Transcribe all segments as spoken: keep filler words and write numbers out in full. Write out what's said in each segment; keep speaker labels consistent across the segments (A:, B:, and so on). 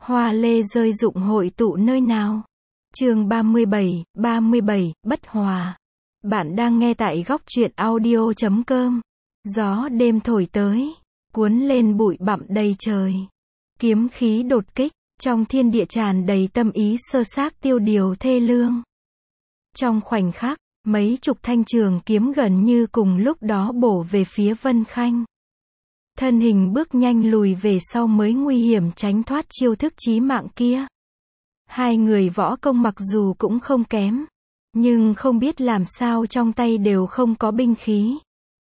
A: Hoa lê rơi rụng hội tụ nơi nào? Chương ba mươi bảy, ba mươi bảy, bất hòa. Bạn đang nghe tại góc truyện audio chấm com. Gió đêm thổi tới, cuốn lên bụi bặm đầy trời. Kiếm khí đột kích, trong thiên địa tràn đầy tâm ý sơ xác tiêu điều thê lương. Trong khoảnh khắc, mấy chục thanh trường kiếm gần như cùng lúc đó bổ về phía Vân Khanh. Thân hình bước nhanh lùi về sau mới nguy hiểm tránh thoát chiêu thức chí mạng kia. Hai người võ công mặc dù cũng không kém, nhưng không biết làm sao trong tay đều không có binh khí.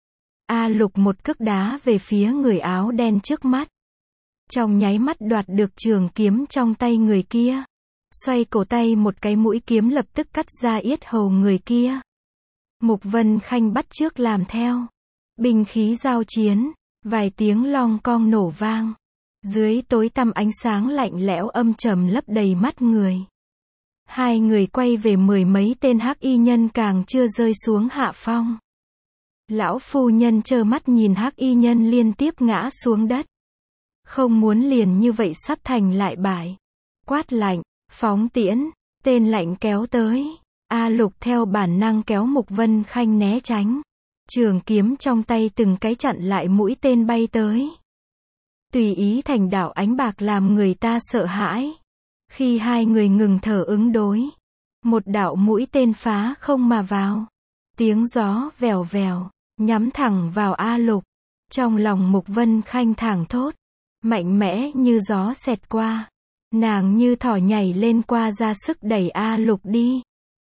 A: A Lục một cước đá về phía người áo đen trước mắt. Trong nháy mắt đoạt được trường kiếm trong tay người kia. Xoay cổ tay một cái mũi kiếm lập tức cắt ra yết hầu người kia. Mục Vân Khanh bắt chước làm theo. Binh khí giao chiến, vài tiếng long cong nổ vang. Dưới tối tăm ánh sáng lạnh lẽo âm trầm lấp đầy mắt người. Hai người quay về mười mấy tên hắc y nhân càng chưa rơi xuống hạ phong. Lão phu nhân trơ mắt nhìn hắc y nhân liên tiếp ngã xuống đất. Không muốn liền như vậy sắp thành lại bại. Quát lạnh, phóng tiễn, tên lạnh kéo tới. A Lục theo bản năng kéo Mục Vân Khanh né tránh. Trường kiếm trong tay từng cái chặn lại mũi tên bay tới. Tùy ý thành đạo ánh bạc làm người ta sợ hãi. Khi hai người ngừng thở ứng đối, một đạo mũi tên phá không mà vào. Tiếng gió vèo vèo, nhắm thẳng vào A Lục. Trong lòng Mục Vân Khanh thảng thốt, mạnh mẽ như gió xẹt qua. Nàng như thỏ nhảy lên qua ra sức đẩy A Lục đi.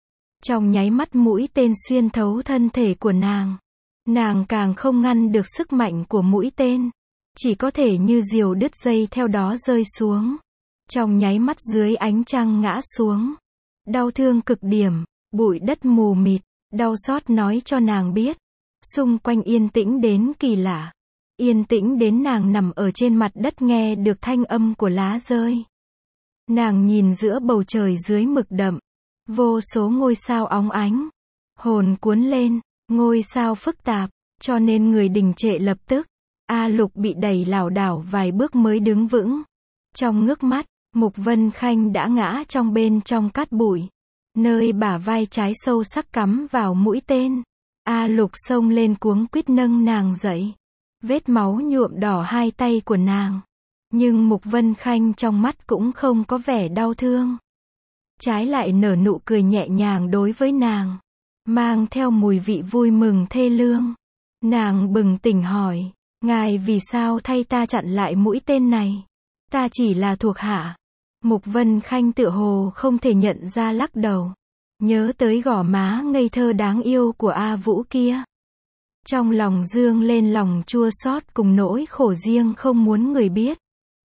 A: Trong nháy mắt mũi tên xuyên thấu thân thể của nàng. Nàng càng không ngăn được sức mạnh của mũi tên. Chỉ có thể như diều đứt dây theo đó rơi xuống. Trong nháy mắt dưới ánh trăng ngã xuống. Đau thương cực điểm, bụi đất mù mịt, đau xót nói cho nàng biết. Xung quanh yên tĩnh đến kỳ lạ. Yên tĩnh đến nàng nằm ở trên mặt đất nghe được thanh âm của lá rơi. Nàng nhìn giữa bầu trời dưới mực đậm. Vô số ngôi sao óng ánh. Hồn cuốn lên, ngôi sao phức tạp, cho nên người đình trệ lập tức. A Lục bị đẩy lảo đảo vài bước mới đứng vững. Trong ngước mắt, Mục Vân Khanh đã ngã trong bên trong cát bụi. Nơi bả vai trái sâu sắc cắm vào mũi tên. A Lục xông lên cuống quýt nâng nàng dậy. Vết máu nhuộm đỏ hai tay của nàng. Nhưng Mục Vân Khanh trong mắt cũng không có vẻ đau thương. Trái lại nở nụ cười nhẹ nhàng đối với nàng. Mang theo mùi vị vui mừng thê lương. Nàng bừng tỉnh hỏi. Ngài vì sao thay ta chặn lại mũi tên này? Ta chỉ là thuộc hạ. Mục Vân Khanh tựa hồ không thể nhận ra lắc đầu. Nhớ tới gò má ngây thơ đáng yêu của A Vũ kia. Trong lòng dương lên lòng chua xót cùng nỗi khổ riêng không muốn người biết.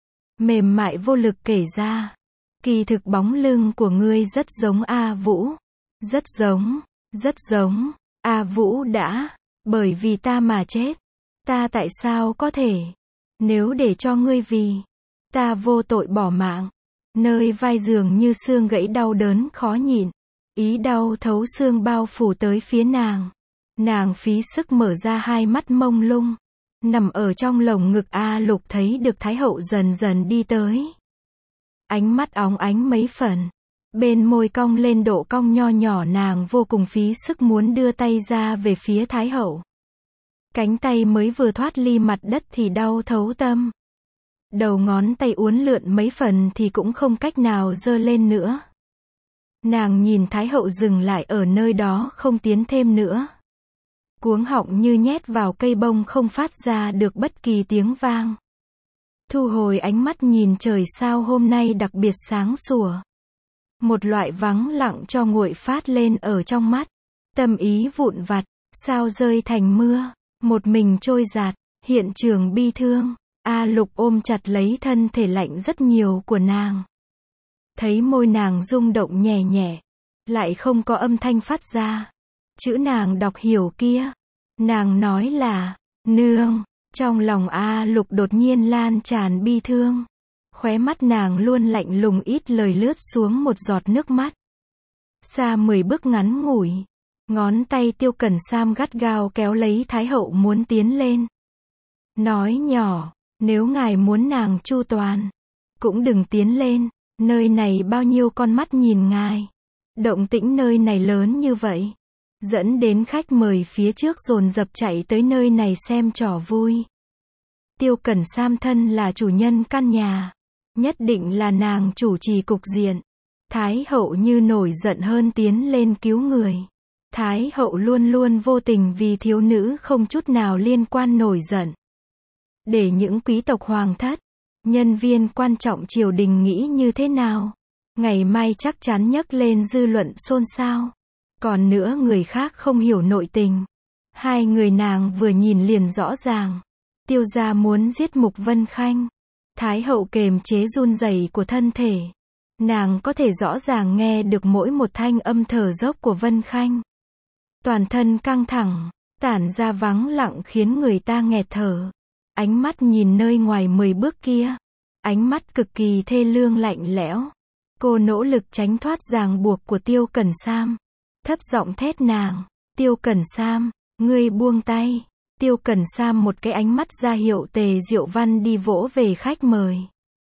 A: Mềm mại vô lực kể ra. Kỳ thực bóng lưng của ngươi rất giống A Vũ. Rất giống, rất giống. A Vũ đã, bởi vì ta mà chết. Ta tại sao có thể? Nếu để cho ngươi vì ta vô tội bỏ mạng. Nơi vai dường như xương gãy đau đớn khó nhịn. Ý đau thấu xương bao phủ tới phía nàng. Nàng phí sức mở ra hai mắt mông lung. Nằm ở trong lồng ngực A Lục thấy được Thái Hậu dần dần đi tới. Ánh mắt óng ánh mấy phần. Bên môi cong lên độ cong nho nhỏ nàng vô cùng phí sức muốn đưa tay ra về phía Thái Hậu. Cánh tay mới vừa thoát ly mặt đất thì đau thấu tâm. Đầu ngón tay uốn lượn mấy phần thì cũng không cách nào giơ lên nữa. Nàng nhìn Thái Hậu dừng lại ở nơi đó không tiến thêm nữa. Cuống họng như nhét vào cây bông không phát ra được bất kỳ tiếng vang. Thu hồi ánh mắt nhìn trời sao hôm nay đặc biệt sáng sủa. Một loại vắng lặng cho nguội phát lên ở trong mắt. Tâm ý vụn vặt, sao rơi thành mưa. Một mình trôi dạt, hiện trường bi thương. A Lục ôm chặt lấy thân thể lạnh rất nhiều của nàng. Thấy môi nàng rung động nhẹ nhẹ. Lại không có âm thanh phát ra. Chữ nàng đọc hiểu kia. Nàng nói là, nương. Trong lòng A Lục đột nhiên lan tràn bi thương. Khóe mắt nàng luôn lạnh lùng ít lời lướt xuống một giọt nước mắt. Xa mười bước ngắn ngủi. Ngón tay Tiêu Cẩn Sam gắt gao kéo lấy Thái Hậu muốn tiến lên. Nói nhỏ, nếu ngài muốn nàng chu toàn, cũng đừng tiến lên, nơi này bao nhiêu con mắt nhìn ngài. Động tĩnh nơi này lớn như vậy, dẫn đến khách mời phía trước dồn dập chạy tới nơi này xem trò vui. Tiêu Cẩn Sam thân là chủ nhân căn nhà, nhất định là nàng chủ trì cục diện. Thái hậu như nổi giận hơn tiến lên cứu người. Thái hậu luôn luôn vô tình vì thiếu nữ không chút nào liên quan nổi giận. Để những quý tộc hoàng thất, nhân viên quan trọng triều đình nghĩ như thế nào? Ngày mai chắc chắn nhấc lên dư luận xôn xao. Còn nữa người khác không hiểu nội tình. Hai người nàng vừa nhìn liền rõ ràng. Tiêu gia muốn giết Mục Vân Khanh. Thái hậu kềm chế run rẩy của thân thể. Nàng có thể rõ ràng nghe được mỗi một thanh âm thở dốc của Vân Khanh. Toàn thân căng thẳng, tản ra vắng lặng khiến người ta nghẹt thở. Ánh mắt nhìn nơi ngoài mười bước kia. Ánh mắt cực kỳ thê lương lạnh lẽo. Cô nỗ lực tránh thoát ràng buộc của Tiêu Cẩn Sam. Thấp giọng thét nàng, Tiêu Cẩn Sam, ngươi buông tay. Tiêu Cẩn Sam một cái ánh mắt ra hiệu Tề Diệu Văn đi vỗ về khách mời.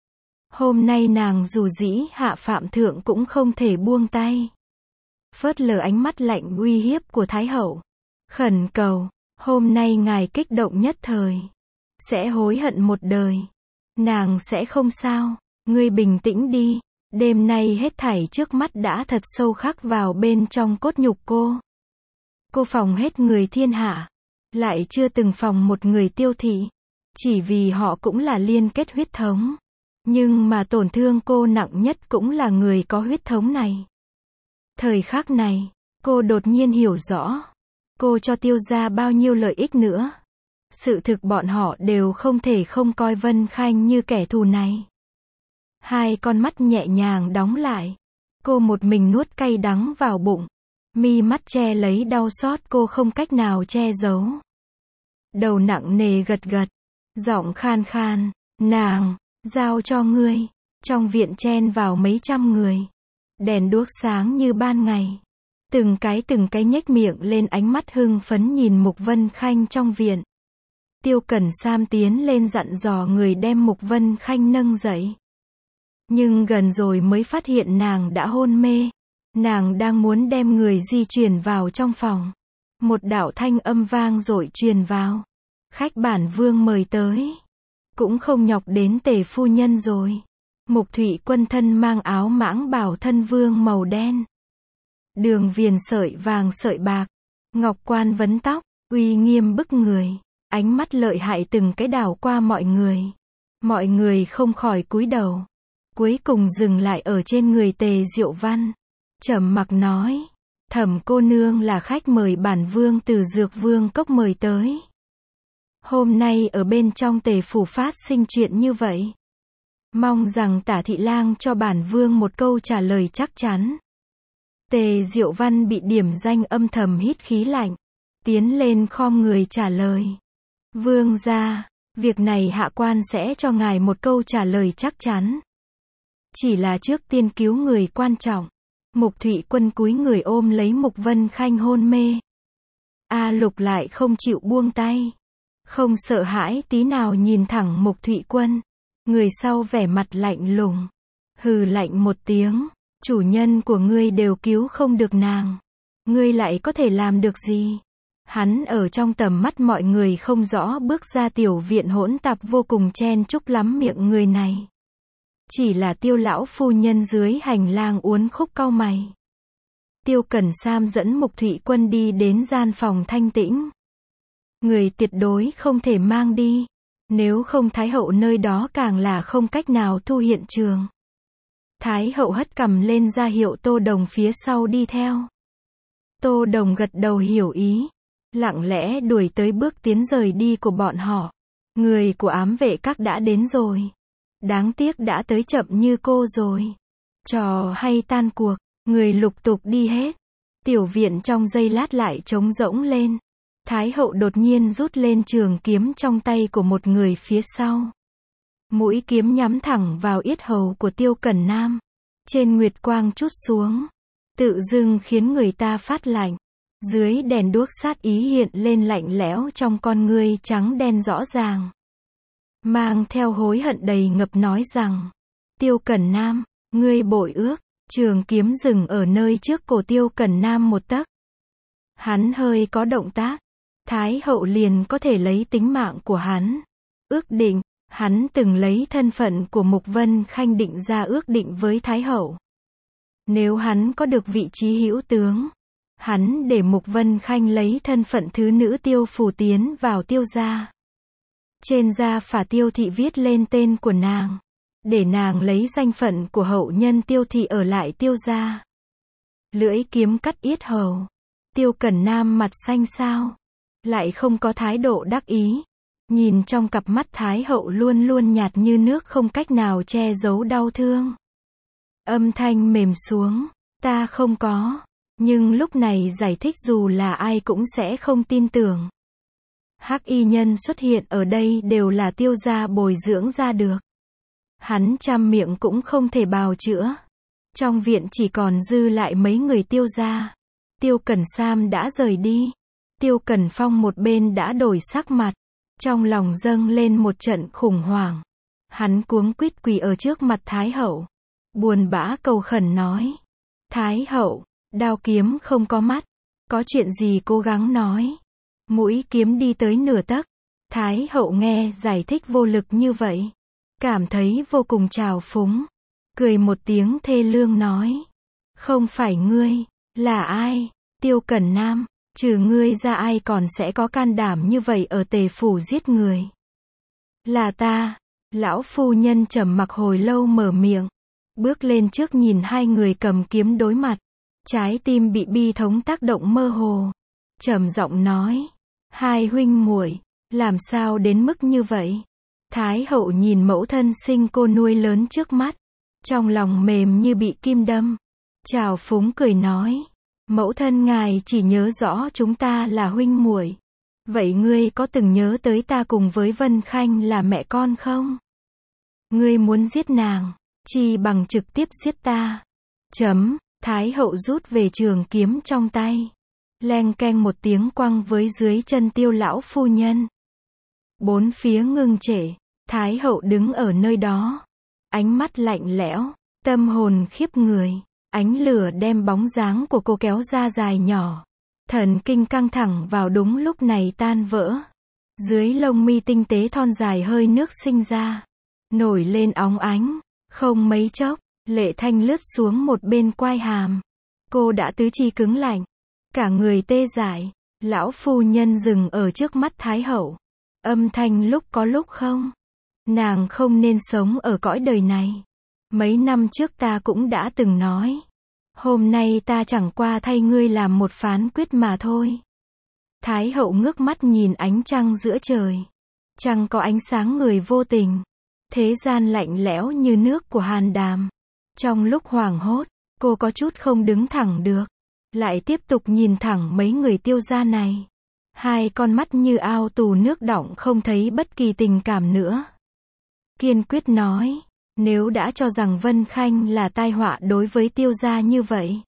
A: Hôm nay nàng dù dĩ hạ phạm thượng cũng không thể buông tay. Phớt lờ ánh mắt lạnh uy hiếp của Thái hậu. Khẩn cầu, hôm nay ngài kích động nhất thời. Sẽ hối hận một đời. Nàng sẽ không sao, ngươi bình tĩnh đi. Đêm nay hết thảy trước mắt đã thật sâu khắc vào bên trong cốt nhục cô. Cô phòng hết người thiên hạ. Lại chưa từng phòng một người Tiêu thị. Chỉ vì họ cũng là liên kết huyết thống. Nhưng mà tổn thương cô nặng nhất cũng là người có huyết thống này. Thời khắc này, cô đột nhiên hiểu rõ. Cô cho Tiêu gia bao nhiêu lợi ích nữa. Sự thực bọn họ đều không thể không coi Vân Khanh như kẻ thù này. Hai con mắt nhẹ nhàng đóng lại. Cô một mình nuốt cay đắng vào bụng. Mi mắt che lấy đau xót cô không cách nào che giấu. Đầu nặng nề gật gật. Giọng khan khan. Nàng, giao cho ngươi. Trong viện chen vào mấy trăm người. Đèn đuốc sáng như ban ngày. Từng cái từng cái nhếch miệng lên ánh mắt hưng phấn nhìn Mục Vân Khanh trong viện. Tiêu Cẩn Sam tiến lên dặn dò người đem Mục Vân Khanh nâng dậy. Nhưng gần rồi mới phát hiện nàng đã hôn mê. Nàng đang muốn đem người di chuyển vào trong phòng. Một đạo thanh âm vang dội truyền vào. Khách bản vương mời tới. Cũng không nhọc đến Tề phu nhân rồi. Mục Thụy Quân thân mang áo mãng bào thân vương màu đen. Đường viền sợi vàng sợi bạc. Ngọc quan vấn tóc, uy nghiêm bức người. Ánh mắt lợi hại từng cái đảo qua mọi người. Mọi người không khỏi cúi đầu. Cuối cùng dừng lại ở trên người Tề Diệu Văn. Trầm mặc nói. Thẩm cô nương là khách mời bản vương từ Dược Vương Cốc mời tới. Hôm nay ở bên trong Tề phủ phát sinh chuyện như vậy. Mong rằng Tả thị lang cho bản vương một câu trả lời chắc chắn. Tề Diệu Văn bị điểm danh âm thầm hít khí lạnh. Tiến lên khom người trả lời. Vương gia, việc này hạ quan sẽ cho ngài một câu trả lời chắc chắn. Chỉ là trước tiên cứu người quan trọng. Mục Thụy Quân cúi người ôm lấy Mục Vân Khanh hôn mê. A Lục lại không chịu buông tay. Không sợ hãi tí nào nhìn thẳng Mục Thụy Quân. Người sau vẻ mặt lạnh lùng. Hừ lạnh một tiếng. Chủ nhân của ngươi đều cứu không được nàng. Ngươi lại có thể làm được gì? Hắn ở trong tầm mắt mọi người không rõ bước ra tiểu viện hỗn tạp vô cùng chen chúc lắm miệng người này. Chỉ là Tiêu lão phu nhân dưới hành lang uốn khúc cau mày. Tiêu Cẩn Sam dẫn Mục Thụy Quân đi đến gian phòng thanh tĩnh. Người tuyệt đối không thể mang đi. Nếu không Thái hậu nơi đó càng là không cách nào thu hiện trường. Thái hậu hất cằm lên ra hiệu Tô Đồng phía sau đi theo. Tô Đồng gật đầu hiểu ý. Lặng lẽ đuổi tới bước tiến rời đi của bọn họ. Người của ám vệ các đã đến rồi. Đáng tiếc đã tới chậm như cô rồi. Trò hay tan cuộc, người lục tục đi hết. Tiểu viện trong giây lát lại trống rỗng lên. Thái hậu đột nhiên rút lên trường kiếm trong tay của một người phía sau. Mũi kiếm nhắm thẳng vào yết hầu của Tiêu Cẩn Nam. Trên nguyệt quang trút xuống. Tự dưng khiến người ta phát lạnh. Dưới đèn đuốc sát ý hiện lên lạnh lẽo trong con ngươi trắng đen rõ ràng. Mang theo hối hận đầy ngập nói rằng. Tiêu Cẩn Nam, ngươi bội ước. Trường kiếm dừng ở nơi trước cổ Tiêu Cẩn Nam một tấc. Hắn hơi có động tác, Thái hậu liền có thể lấy tính mạng của hắn. Ước định, hắn từng lấy thân phận của Mục Vân Khanh định ra ước định với Thái hậu. Nếu hắn có được vị trí hữu tướng, hắn để Mục Vân Khanh lấy thân phận thứ nữ Tiêu Phủ tiến vào Tiêu gia. Trên gia phả Tiêu thị viết lên tên của nàng, để nàng lấy danh phận của hậu nhân Tiêu thị ở lại Tiêu gia. Lưỡi kiếm cắt yết hầu. Tiêu Cẩn Nam mặt xanh xao, lại không có thái độ đắc ý. Nhìn trong cặp mắt Thái hậu luôn luôn nhạt như nước không cách nào che giấu đau thương. Âm thanh mềm xuống, ta không có. Nhưng lúc này giải thích dù là ai cũng sẽ không tin tưởng. Hắc y nhân xuất hiện ở đây đều là Tiêu gia bồi dưỡng ra được. Hắn trăm miệng cũng không thể bào chữa. Trong viện chỉ còn dư lại mấy người Tiêu gia. Tiêu Cẩn Sam đã rời đi. Tiêu Cẩn Phong một bên đã đổi sắc mặt. Trong lòng dâng lên một trận khủng hoảng. Hắn cuống quýt quỳ ở trước mặt Thái hậu. Buồn bã cầu khẩn nói. Thái hậu, đao kiếm không có mắt. Có chuyện gì cố gắng nói. Mũi kiếm đi tới nửa tấc. Thái hậu nghe giải thích vô lực như vậy. Cảm thấy vô cùng trào phúng. Cười một tiếng thê lương nói. Không phải ngươi, là ai? Tiêu Cẩn Nam, trừ ngươi ra ai còn sẽ có can đảm như vậy ở Tề phủ giết người? Là ta. Lão phu nhân trầm mặc hồi lâu mở miệng. Bước lên trước nhìn hai người cầm kiếm đối mặt. Trái tim bị bi thống tác động mơ hồ. Trầm giọng nói. Hai huynh muội, làm sao đến mức như vậy? Thái hậu nhìn mẫu thân sinh cô nuôi lớn trước mắt. Trong lòng mềm như bị kim đâm. Trào phúng cười nói. Mẫu thân ngài chỉ nhớ rõ chúng ta là huynh muội. Vậy ngươi có từng nhớ tới ta cùng với Vân Khanh là mẹ con không? Ngươi muốn giết nàng, chi bằng trực tiếp giết ta. Chấm, Thái hậu rút về trường kiếm trong tay. Leng keng một tiếng quăng với dưới chân Tiêu lão phu nhân. Bốn phía ngưng trệ, Thái hậu đứng ở nơi đó. Ánh mắt lạnh lẽo, tâm hồn khiếp người. Ánh lửa đem bóng dáng của cô kéo ra dài nhỏ. Thần kinh căng thẳng vào đúng lúc này tan vỡ. Dưới lông mi tinh tế thon dài hơi nước sinh ra. Nổi lên óng ánh. Không mấy chốc, lệ thanh lướt xuống một bên quai hàm. Cô đã tứ chi cứng lạnh. Cả người tê dại. Lão phu nhân dừng ở trước mắt Thái hậu. Âm thanh lúc có lúc không. Nàng không nên sống ở cõi đời này. Mấy năm trước ta cũng đã từng nói. Hôm nay ta chẳng qua thay ngươi làm một phán quyết mà thôi. Thái hậu ngước mắt nhìn ánh trăng giữa trời. Trăng có ánh sáng người vô tình. Thế gian lạnh lẽo như nước của Hàn Đàm. Trong lúc hoảng hốt, cô có chút không đứng thẳng được. Lại tiếp tục nhìn thẳng mấy người Tiêu gia này. Hai con mắt như ao tù nước đọng không thấy bất kỳ tình cảm nữa. Kiên quyết nói. Nếu đã cho rằng Vân Khanh là tai họa đối với Tiêu gia như vậy.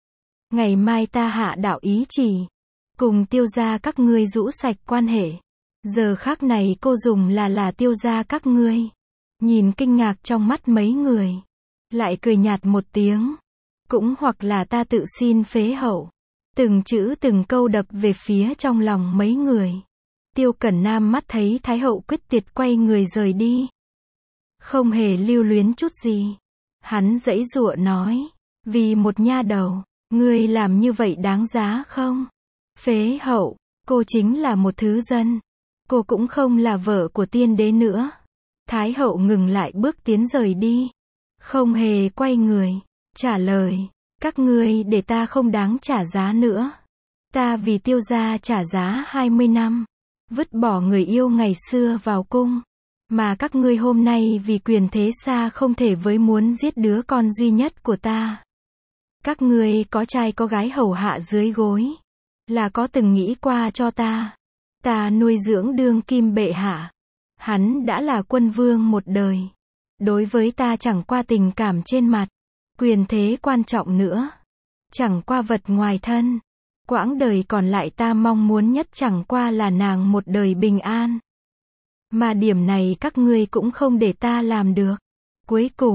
A: Ngày mai ta hạ đạo ý chỉ. Cùng Tiêu gia các ngươi rũ sạch quan hệ. Giờ khắc này cô dùng là là Tiêu gia các ngươi. Nhìn kinh ngạc trong mắt mấy người. Lại cười nhạt một tiếng. Cũng hoặc là ta tự xin phế hậu. Từng chữ từng câu đập về phía trong lòng mấy người. Tiêu Cẩn Nam mắt thấy Thái hậu quyết tuyệt quay người rời đi. Không hề lưu luyến chút gì. Hắn giãy giụa nói. Vì một nha đầu, ngươi làm như vậy đáng giá không? Phế hậu, cô chính là một thứ dân. Cô cũng không là vợ của tiên đế nữa. Thái hậu ngừng lại bước tiến rời đi. Không hề quay người. Trả lời. Các ngươi để ta không đáng trả giá nữa. Ta vì Tiêu gia trả giá hai mươi năm. Vứt bỏ người yêu ngày xưa vào cung. Mà các ngươi hôm nay vì quyền thế xa không thể với muốn giết đứa con duy nhất của ta. Các ngươi có trai có gái hầu hạ dưới gối. Là có từng nghĩ qua cho ta. Ta nuôi dưỡng đương kim bệ hạ. Hắn đã là quân vương một đời. Đối với ta chẳng qua tình cảm trên mặt. Quyền thế quan trọng nữa. Chẳng qua vật ngoài thân. Quãng đời còn lại ta mong muốn nhất chẳng qua là nàng một đời bình an. Mà điểm này các ngươi cũng không để ta làm được. Cuối cùng,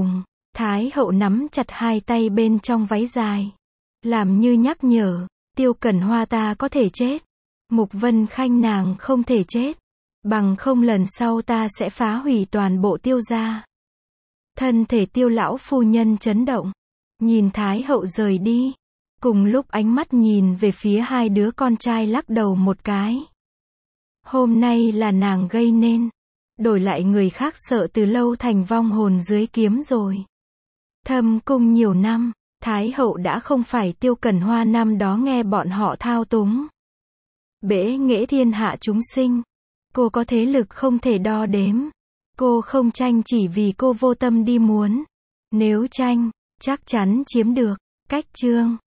A: Thái hậu nắm chặt hai tay bên trong váy dài. Làm như nhắc nhở, Tiêu Cẩn Hoa ta có thể chết. Mục Vân Khanh nàng không thể chết. Bằng không lần sau ta sẽ phá hủy toàn bộ Tiêu gia. Thân thể Tiêu lão phu nhân chấn động. Nhìn Thái hậu rời đi. Cùng lúc ánh mắt nhìn về phía hai đứa con trai lắc đầu một cái. Hôm nay là nàng gây nên. Đổi lại người khác sợ từ lâu thành vong hồn dưới kiếm rồi. Thâm cung nhiều năm, Thái hậu đã không phải Tiêu Cẩn Hoa năm đó nghe bọn họ thao túng. Bể nghệ thiên hạ chúng sinh. Cô có thế lực không thể đo đếm. Cô không tranh chỉ vì cô vô tâm đi muốn. Nếu tranh, chắc chắn chiếm được. Cách chương